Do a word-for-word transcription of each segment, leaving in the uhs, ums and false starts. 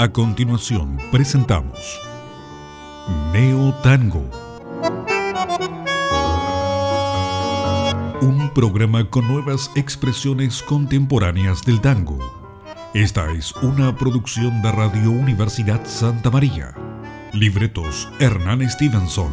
A continuación presentamos Neo Tango, un programa con nuevas expresiones contemporáneas del tango. Esta es una producción de Radio Universidad Santa María. Libretos Hernán Stevenson.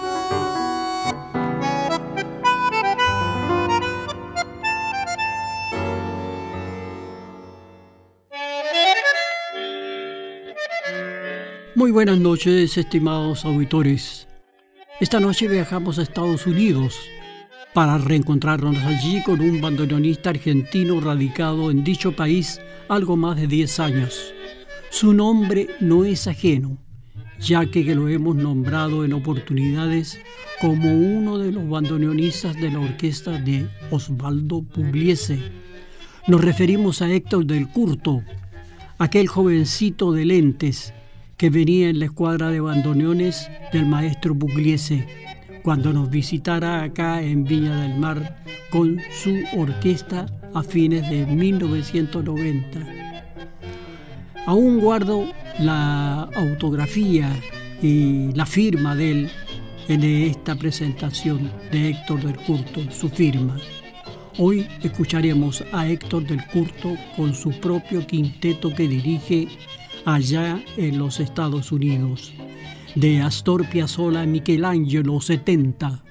Muy buenas noches, estimados auditores. Esta noche viajamos a Estados Unidos para reencontrarnos allí con un bandoneonista argentino radicado en dicho país algo más de diez años. Su nombre no es ajeno, ya que lo hemos nombrado en oportunidades como uno de los bandoneonistas de la orquesta de Osvaldo Pugliese. Nos referimos a Héctor del Curto, aquel jovencito de lentes que venía en la escuadra de bandoneones del maestro Pugliese cuando nos visitara acá en Viña del Mar con su orquesta a fines de mil novecientos noventa. Aún guardo la autografía y la firma de él en esta presentación de Héctor del Curto, su firma. Hoy escucharemos a Héctor del Curto con su propio quinteto que dirige allá en los Estados Unidos, de Astor Piazzolla Michelangelo setenta.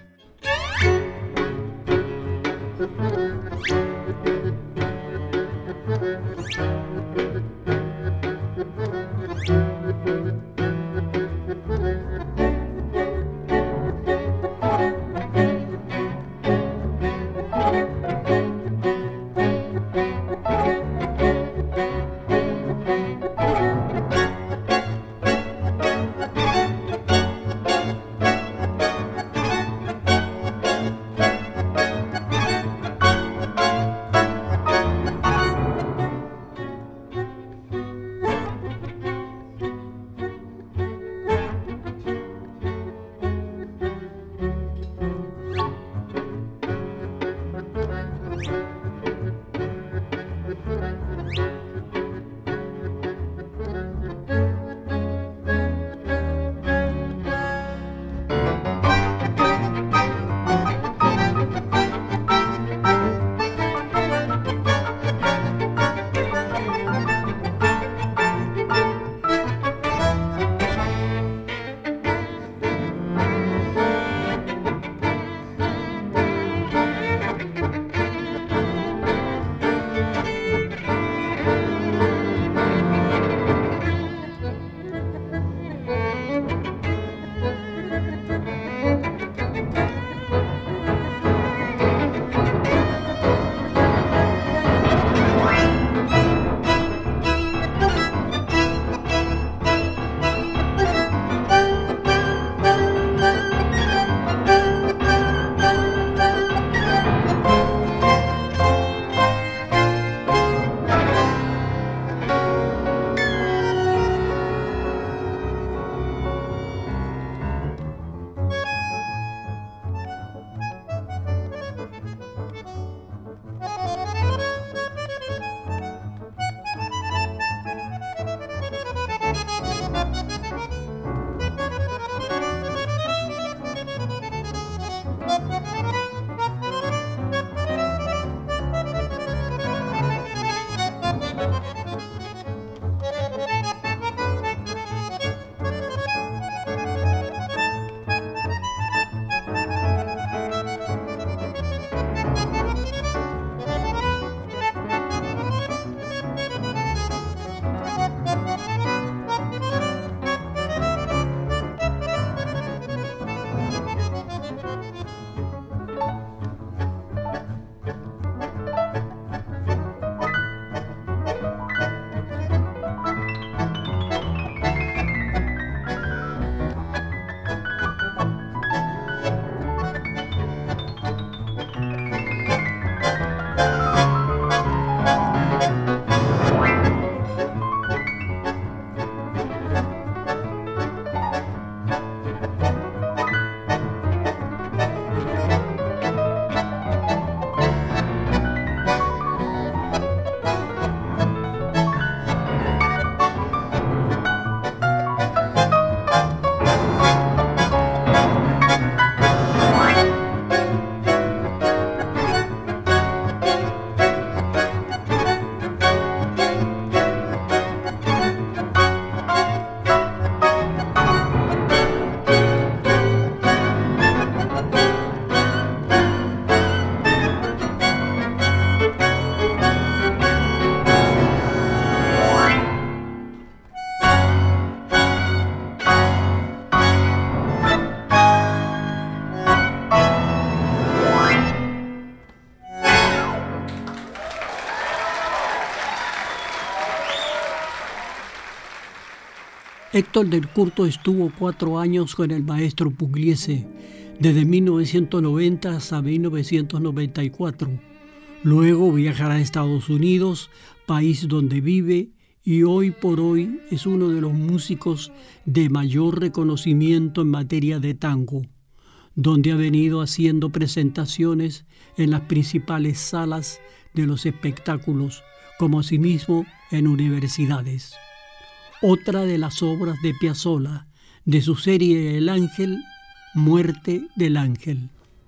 Héctor del Curto estuvo cuatro años con el maestro Pugliese, desde mil novecientos noventa hasta mil novecientos noventa y cuatro. Luego viajará a Estados Unidos, país donde vive, y hoy por hoy es uno de los músicos de mayor reconocimiento en materia de tango, donde ha venido haciendo presentaciones en las principales salas de los espectáculos, como asimismo en universidades. Otra de las obras de Piazzolla, de su serie El Ángel, Muerte del Ángel.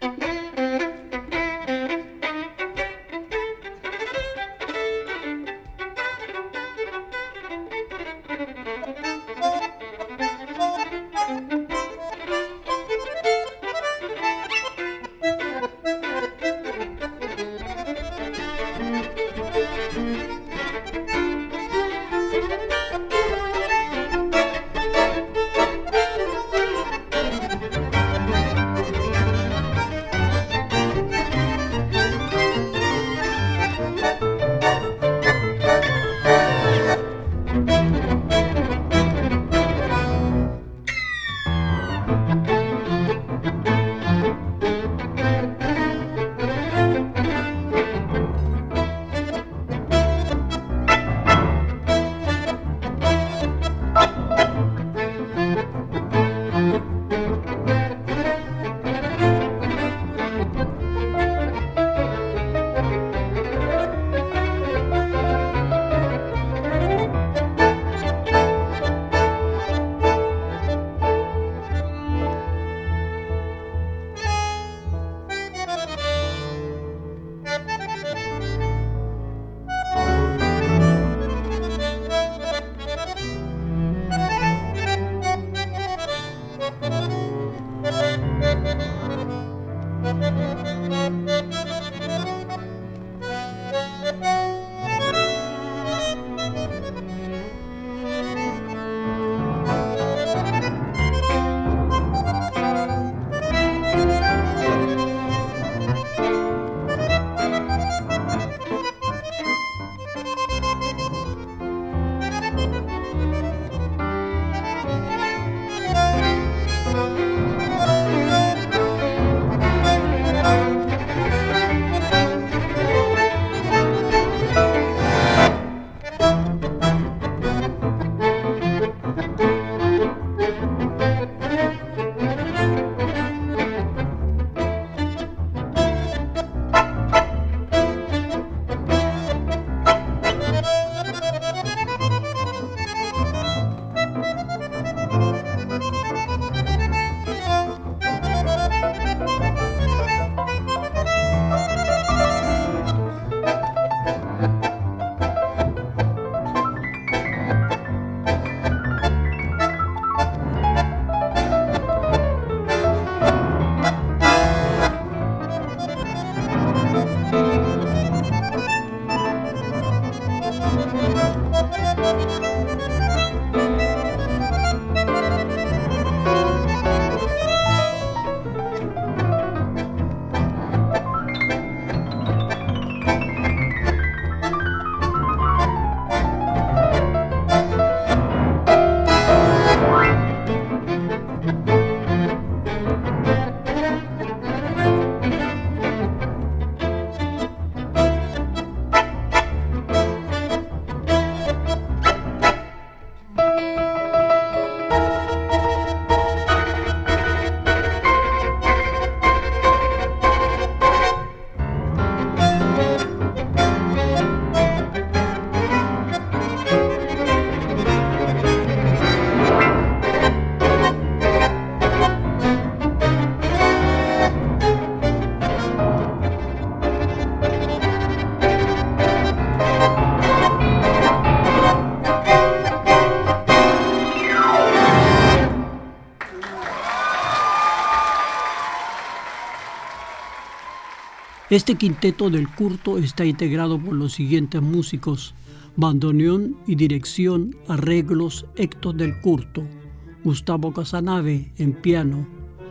Este quinteto del Curto está integrado por los siguientes músicos: bandoneón y dirección, arreglos Héctor del Curto, Gustavo Casanave en piano,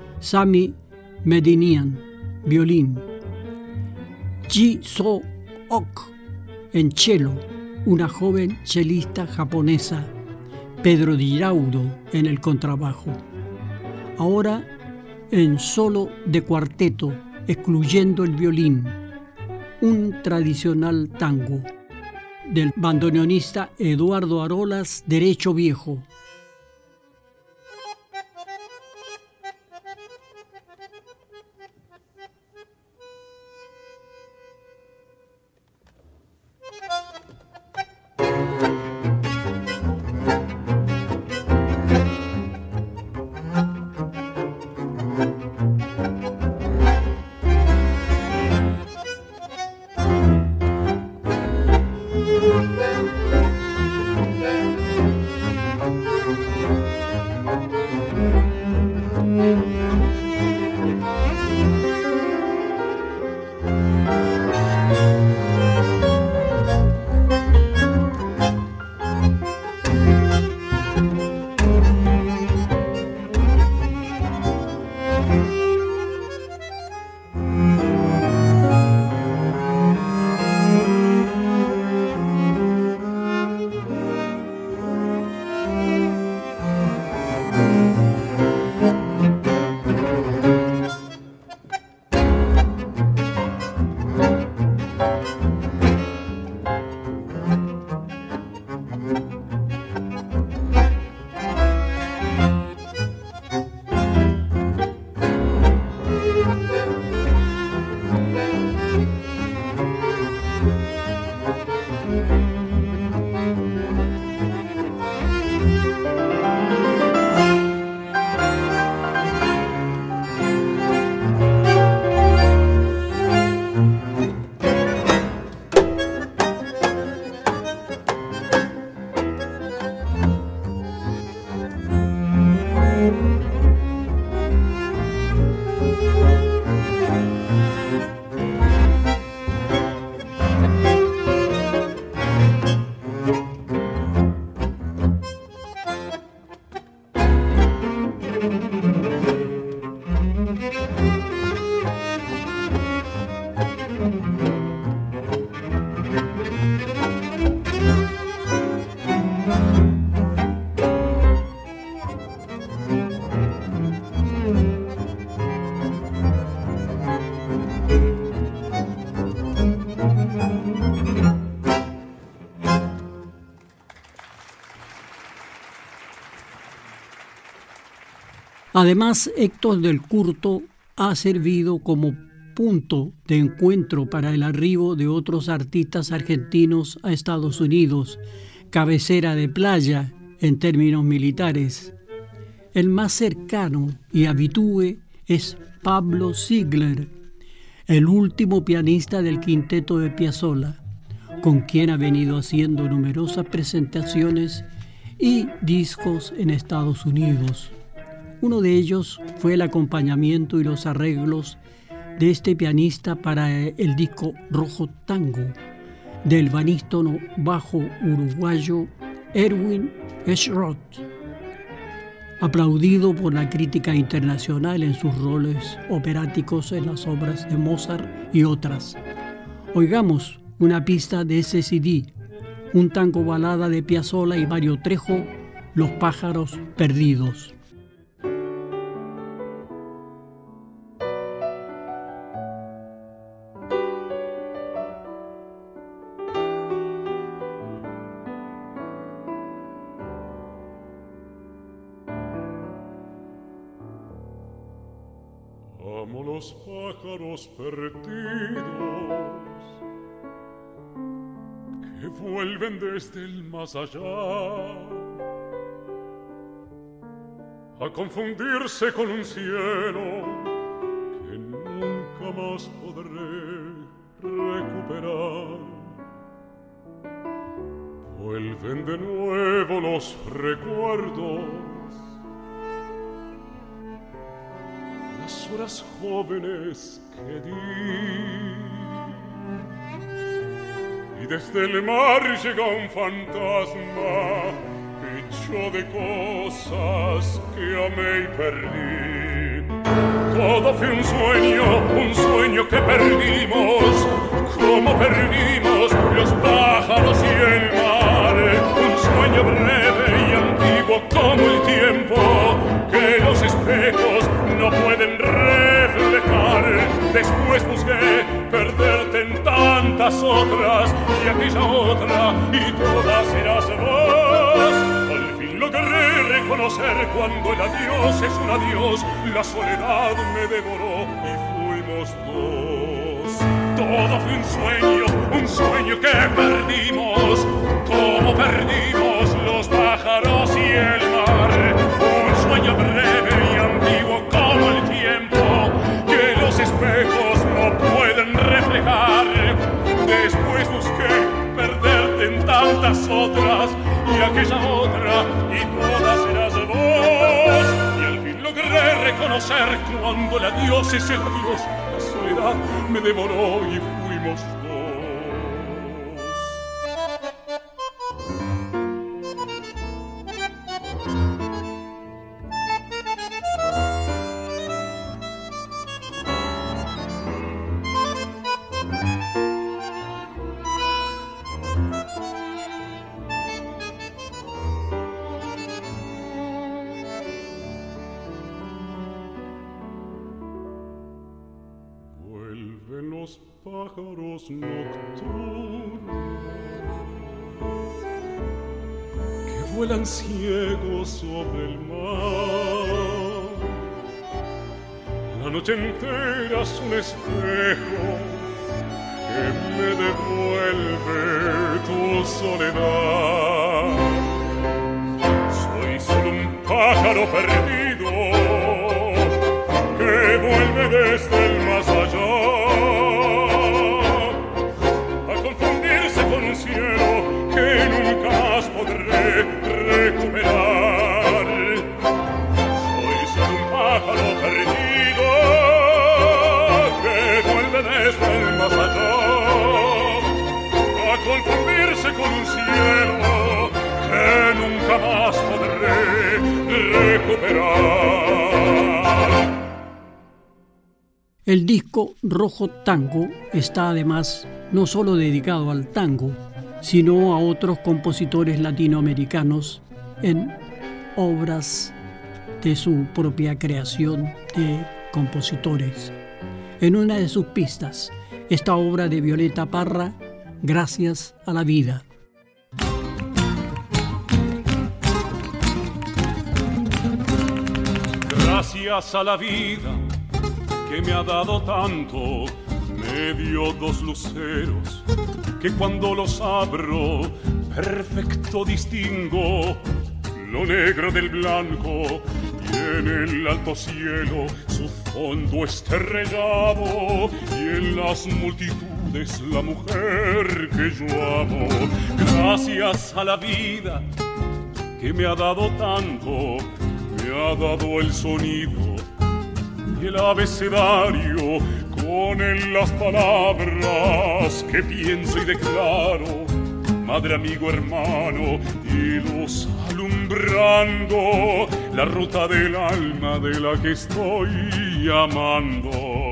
Sami Medinian, violín, Ji So-ok en cello, una joven chelista japonesa, Pedro Di Giraudo en el contrabajo. Ahora en solo de cuarteto, excluyendo el violín, un tradicional tango del bandoneonista Eduardo Arolas, Derecho Viejo. Además, Héctor del Curto ha servido como punto de encuentro para el arribo de otros artistas argentinos a Estados Unidos, cabecera de playa en términos militares. El más cercano y habitúe es Pablo Ziegler, el último pianista del quinteto de Piazzolla, con quien ha venido haciendo numerosas presentaciones y discos en Estados Unidos. Uno de ellos fue el acompañamiento y los arreglos de este pianista para el disco Rojo Tango del barítono bajo uruguayo Erwin Schroth, aplaudido por la crítica internacional en sus roles operáticos en las obras de Mozart y otras. Oigamos una pista de ese C D, un tango balada de Piazzolla y Mario Trejo, Los pájaros perdidos. Amo los pájaros perdidos que vuelven desde el más allá a confundirse con un cielo que nunca más podré recuperar. Vuelven de nuevo los recuerdos, las horas jóvenes que di, y desde el mar llega un fantasma hecho de cosas que amé y perdí. Todo fue un sueño, un sueño que perdimos, como perdimos los pájaros y el mar, un sueño breve y antiguo busqué perderte en tantas otras, y aquella otra, y todas eras vos. Al fin logré reconocer cuando el adiós es un adiós, la soledad me devoró y fuimos dos. Todo fue un sueño, un sueño que perdimos, como perdimos los pájaros y el mar. Un sueño breve y antiguo como el tiempo, que los espejos no pueden reflejar. Después busqué perderte en tantas otras, y aquella otra, y todas eras vos. Y al fin logré reconocer cuando el adiós es el adiós, la soledad me devoró y fuimos dos. Los pájaros nocturnos que vuelan ciegos sobre el mar. La noche entera es un espejo que me devuelve tu soledad. Soy solo un pájaro perdido que vuelve desde el más allá, con un cielo que nunca más podré recuperar. Soy solo un pájaro perdido que vuelve desde el más allá a confundirse con un cielo que nunca más podré recuperar. El disco Rojo Tango está además no solo dedicado al tango, sino a otros compositores latinoamericanos en obras de su propia creación de compositores. En una de sus pistas, esta obra de Violeta Parra, Gracias a la vida. Gracias a la vida que me ha dado tanto, me dio dos luceros que cuando los abro perfecto distingo lo negro del blanco, y en el alto cielo su fondo estrellado, y en las multitudes la mujer que yo amo. Gracias a la vida que me ha dado tanto, me ha dado el sonido y el abecedario, con él las palabras que pienso y declaro, madre, amigo, hermano, y luz alumbrando la ruta del alma de la que estoy amando.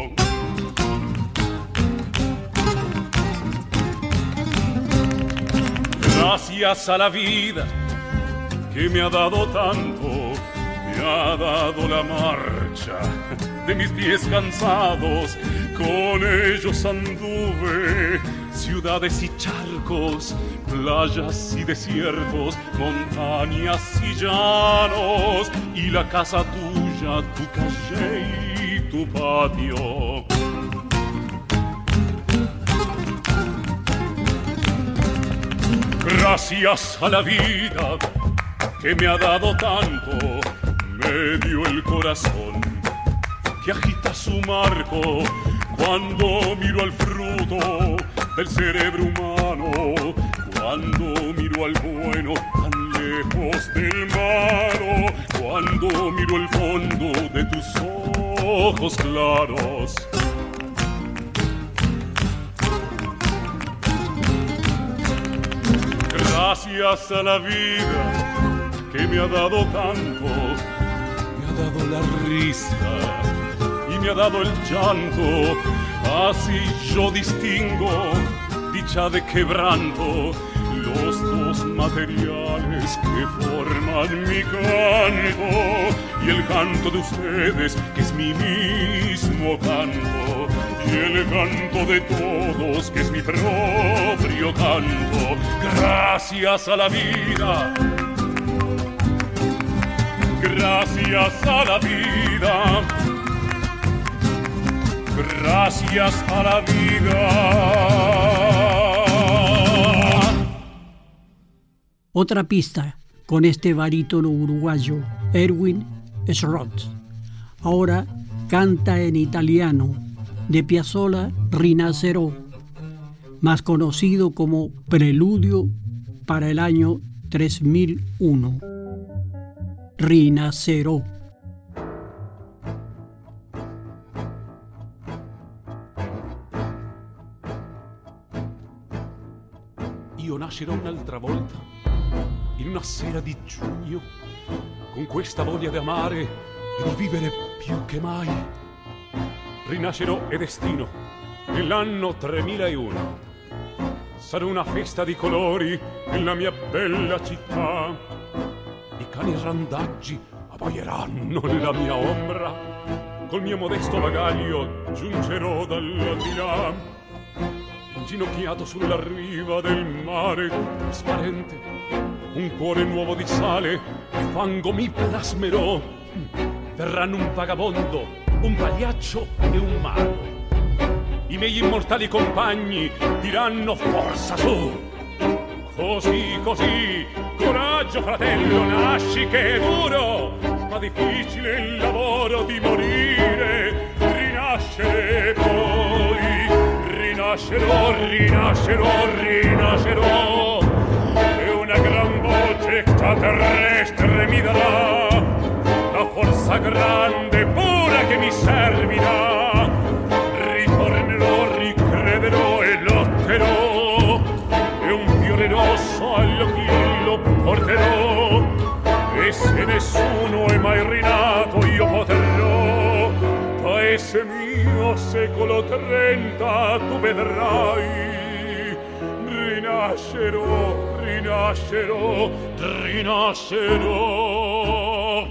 Gracias a la vida que me ha dado tanto, me ha dado la marcha de mis pies cansados, con ellos anduve ciudades y charcos, playas y desiertos, montañas y llanos, y la casa tuya, tu calle y tu patio. Gracias a la vida que me ha dado tanto, me dio el corazón que agita su marco cuando miro al fruto del cerebro humano, cuando miro al bueno tan lejos del malo, cuando miro el fondo de tus ojos claros. Gracias a la vida que me ha dado tanto, me ha dado la risa y me ha dado el llanto, así yo distingo dicha de quebranto, los dos materiales que forman mi canto, y el canto de ustedes que es mi mismo canto. y el canto de todos, que es mi propio canto. Gracias a la vida, gracias a la vida, gracias a la vida. Otra pista con este barítono uruguayo, Erwin Schrott. Ahora canta en italiano, de Piazzolla Rinascerò, más conocido como Preludio para el año tres mil uno. Rinascerò. Io nascerò un'altra volta, in una sera di giugno, con questa voglia di amare e di vivere più che mai. Rinascerò è destino, nell'anno tremilauno. Sarà una festa di colori nella mia bella città. I cani randaggi abbaieranno la mia ombra. Col mio modesto bagaglio giungerò dall'aldilà. Inginocchiato sulla riva del mare trasparente, un cuore nuovo di sale e fango mi plasmerò. Verranno un vagabondo, un pagliaccio e un mago. I miei immortali compagni diranno forza su. Così, così, coraggio fratello, nasci che è duro, ma difficile il lavoro di morire. Rinascere poi, rinascerò, rinascerò, rinascerò. E una gran voce extraterrestre mi darà la forza grande pura che mi servirà. Ritornerò, ricrederò e lotterò, e un fiore rosso all'occhiello porterò, e se nessuno è mai rinato io potrò. Paese mio, secolo trenta, tu vedrai. Rinascerò, rinascerò, rinascerò.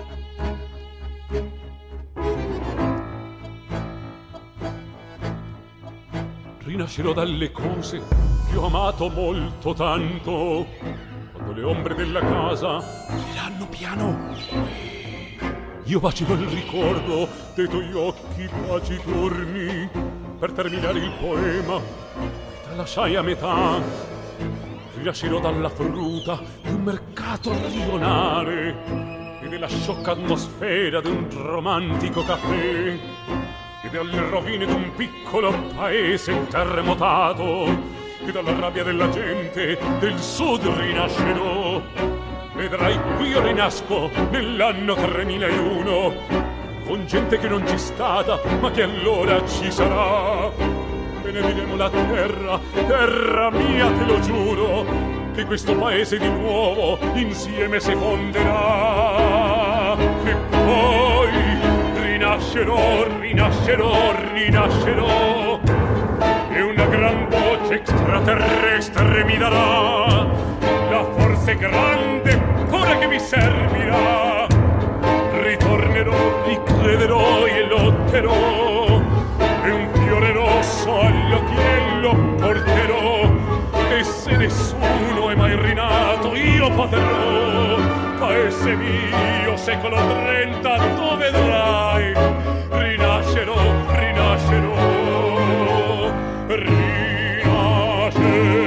Rinascerò dalle cose che ho amato molto tanto. Quando le ombre della casa gireranno piano, io bacerò il ricordo dei tuoi occhi taciturni per terminare il poema che tralasciai a metà. Rinascerò dalla frutta di un mercato rionale e della sciocca atmosfera di un romantico caffè e dalle rovine d'un piccolo paese terremotato, e dalla rabbia della gente del sud rinascerò. Vedrai, qui io rinasco nell'anno tremilauno, con gente che non c'è stata, ma che allora ci sarà. Benediremo la terra, terra mia, te lo giuro, che questo paese di nuovo insieme si fonderà. E poi rinascerò, rinascerò, rinascerò, e una gran voce extraterrestre mi darà la forza grande pura che mi servirà. Ritornerò, ricrederò e lotterò, e un fiore rosso all'occhiello porterò, e se nessuno è mai rinato io potrò. Paese mio, secolo trenta, tu vedrai. Rinascerò, rinascerò, rinascerò.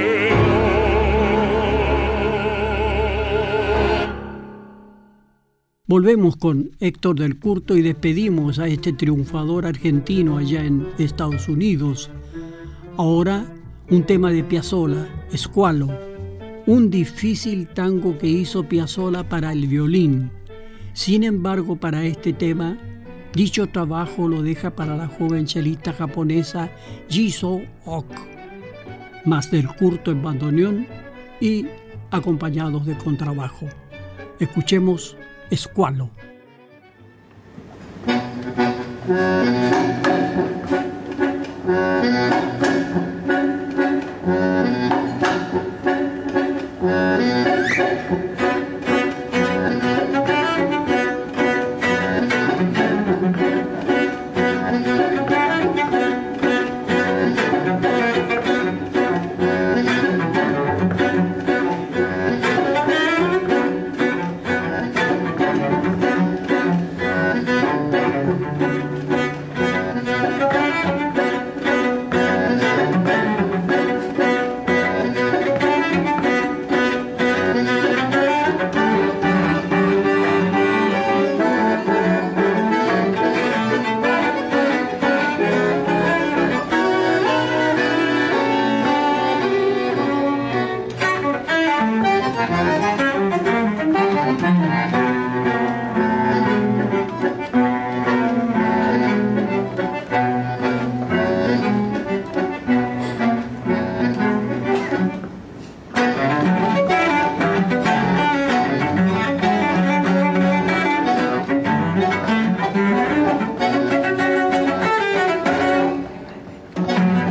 Volvemos con Héctor del Curto y despedimos a este triunfador argentino allá en Estados Unidos. Ahora un tema de Piazzolla, Squalo, un difícil tango que hizo Piazzolla para el violín. Sin embargo, para este tema, dicho trabajo lo deja para la joven chelista japonesa Jisoo Ok, más del Curto en bandoneón y acompañados de contrabajo. Escuchemos Squalo.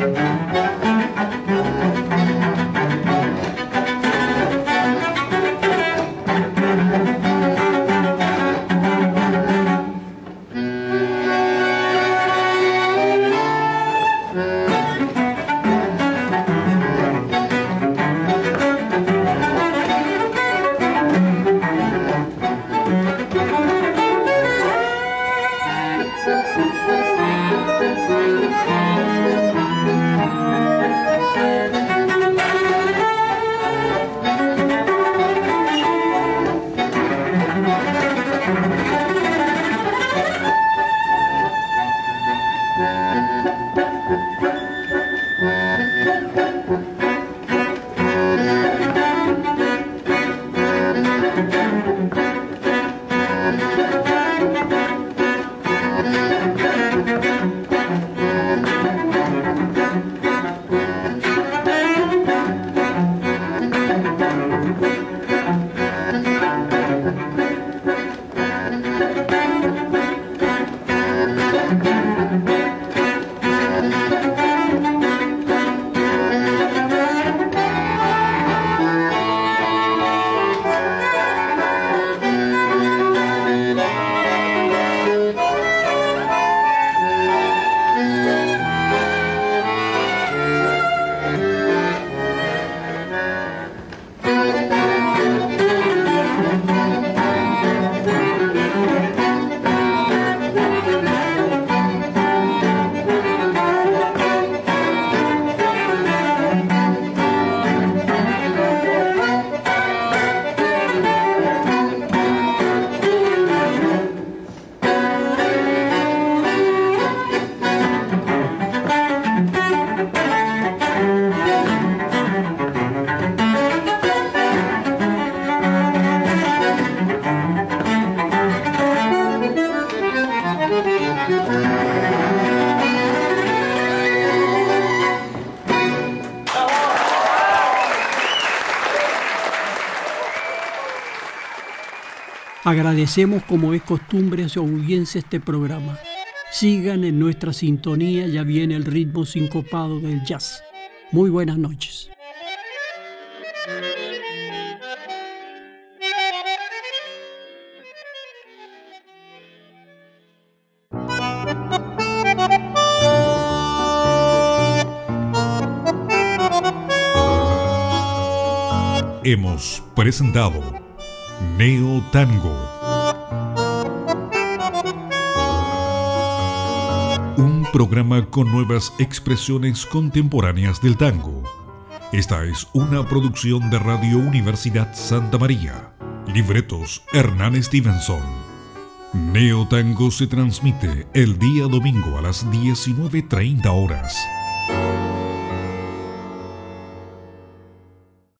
Agradecemos como es costumbre a su audiencia este programa. Sigan en nuestra sintonía, ya viene el ritmo sincopado del jazz. Muy buenas noches. Hemos presentado Neo Tango, un programa con nuevas expresiones contemporáneas del tango. Esta es una producción de Radio Universidad Santa María. Libretos Hernán Stevenson. Neo Tango se transmite el día domingo a las diecinueve treinta horas.